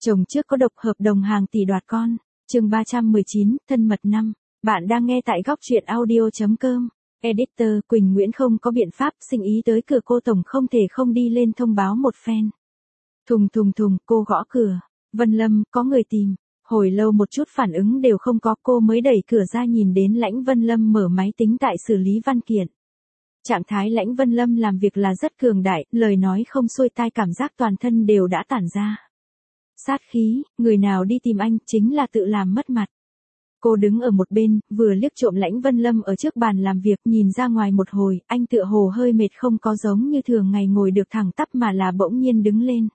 Chồng trước có độc hợp đồng hàng tỷ đoạt con. Chương 319, thân mật 5. Bạn đang nghe tại góc truyện audio.com. Editor Quỳnh Nguyễn không có biện pháp, sinh ý tới cửa cô tổng không thể không đi lên thông báo một phen. Thùng thùng thùng, cô gõ cửa. Vân Lâm, có người tìm. Hồi lâu một chút phản ứng đều không có, cô mới đẩy cửa ra nhìn đến Lãnh Vân Lâm mở máy tính tại xử lý văn kiện. Trạng thái Lãnh Vân Lâm làm việc là rất cường đại, lời nói không xuôi tai, cảm giác toàn thân đều đã tản ra sát khí, người nào đi tìm anh chính là tự làm mất mặt. Cô đứng ở một bên, vừa liếc trộm Lãnh Vân Lâm ở trước bàn làm việc, nhìn ra ngoài một hồi, anh tựa hồ hơi mệt, không có giống như thường ngày ngồi được thẳng tắp mà là bỗng nhiên đứng lên.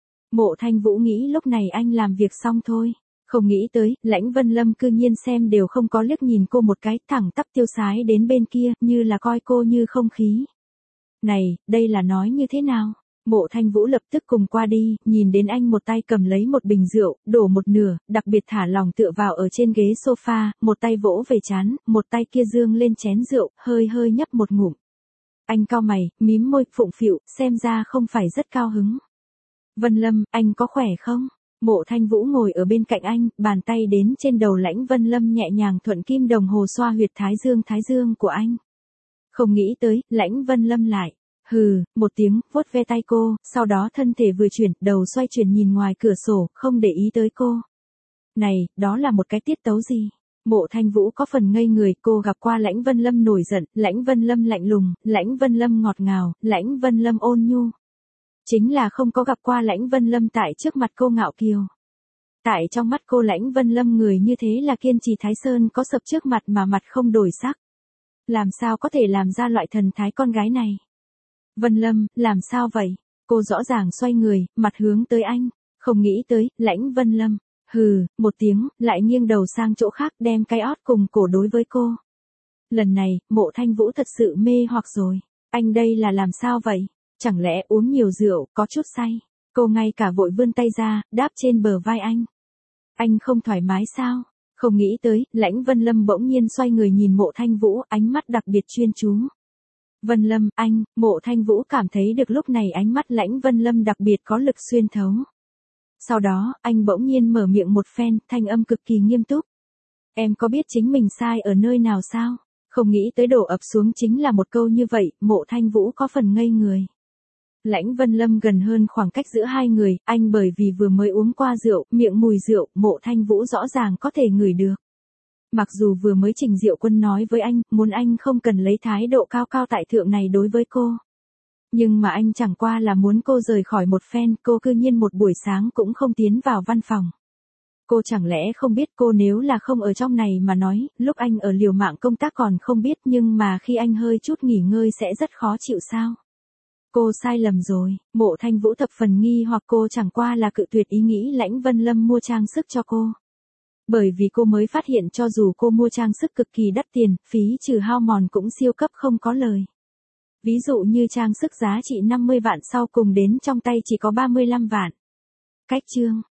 Mộ Thanh Vũ nghĩ lúc này anh làm việc xong thôi. Không nghĩ tới, Lãnh Vân Lâm cư nhiên xem đều không có liếc nhìn cô một cái, thẳng tắp tiêu sái đến bên kia, như là coi cô như không khí. Này, đây là nói như thế nào? Mộ Thanh Vũ lập tức cùng qua đi, nhìn đến anh một tay cầm lấy một bình rượu, đổ một nửa, đặc biệt thả lòng tựa vào ở trên ghế sofa, một tay vỗ về trán, một tay kia dương lên chén rượu, hơi hơi nhấp một ngụm. Anh cau mày, mím môi, phụng phịu, xem ra không phải rất cao hứng. Vân Lâm, anh có khỏe không? Mộ Thanh Vũ ngồi ở bên cạnh anh, bàn tay đến trên đầu Lãnh Vân Lâm nhẹ nhàng thuận kim đồng hồ xoa huyệt thái dương của anh. Không nghĩ tới, Lãnh Vân Lâm lại. Hừ, một tiếng, vuốt ve tay cô, sau đó thân thể vừa chuyển, đầu xoay chuyển nhìn ngoài cửa sổ, không để ý tới cô. Này, đó là một cái tiết tấu gì? Mộ Thanh Vũ có phần ngây người, cô gặp qua Lãnh Vân Lâm nổi giận, Lãnh Vân Lâm lạnh lùng, Lãnh Vân Lâm ngọt ngào, Lãnh Vân Lâm ôn nhu. Chính là không có gặp qua Lãnh Vân Lâm tại trước mặt cô ngạo kiều. Tại trong mắt cô Lãnh Vân Lâm người như thế là kiên trì Thái Sơn có sập trước mặt mà mặt không đổi sắc. Làm sao có thể làm ra loại thần thái con gái này? Vân Lâm, làm sao vậy? Cô rõ ràng xoay người, mặt hướng tới anh. Không nghĩ tới, Lãnh Vân Lâm. Hừ, một tiếng, lại nghiêng đầu sang chỗ khác, đem cái ót cùng cổ đối với cô. Lần này, Mộ Thanh Vũ thật sự mê hoặc rồi. Anh đây là làm sao vậy? Chẳng lẽ uống nhiều rượu, có chút say? Cô ngay cả vội vươn tay ra, đáp trên bờ vai anh. Anh không thoải mái sao? Không nghĩ tới, Lãnh Vân Lâm bỗng nhiên xoay người nhìn Mộ Thanh Vũ, ánh mắt đặc biệt chuyên chú. Vân Lâm, anh, Mộ Thanh Vũ cảm thấy được lúc này ánh mắt Lãnh Vân Lâm đặc biệt có lực xuyên thấu. Sau đó, anh bỗng nhiên mở miệng một phen, thanh âm cực kỳ nghiêm túc. Em có biết chính mình sai ở nơi nào sao? Không nghĩ tới đổ ập xuống chính là một câu như vậy, Mộ Thanh Vũ có phần ngây người. Lãnh Vân Lâm gần hơn khoảng cách giữa hai người, anh bởi vì vừa mới uống qua rượu, miệng mùi rượu, Mộ Thanh Vũ rõ ràng có thể ngửi được. Mặc dù vừa mới Trình Diệu Quân nói với anh, muốn anh không cần lấy thái độ cao cao tại thượng này đối với cô. Nhưng mà anh chẳng qua là muốn cô rời khỏi một phen, cô cư nhiên một buổi sáng cũng không tiến vào văn phòng. Cô chẳng lẽ không biết cô nếu là không ở trong này mà nói, lúc anh ở liều mạng công tác còn không biết nhưng mà khi anh hơi chút nghỉ ngơi sẽ rất khó chịu sao? Cô sai lầm rồi, Mộ Thanh Vũ thập phần nghi hoặc cô chẳng qua là cự tuyệt ý nghĩ Lãnh Vân Lâm mua trang sức cho cô. Bởi vì cô mới phát hiện cho dù cô mua trang sức cực kỳ đắt tiền, phí trừ hao mòn cũng siêu cấp không có lời. Ví dụ như trang sức giá trị 50 vạn sau cùng đến trong tay chỉ có 35 vạn. Cách chương,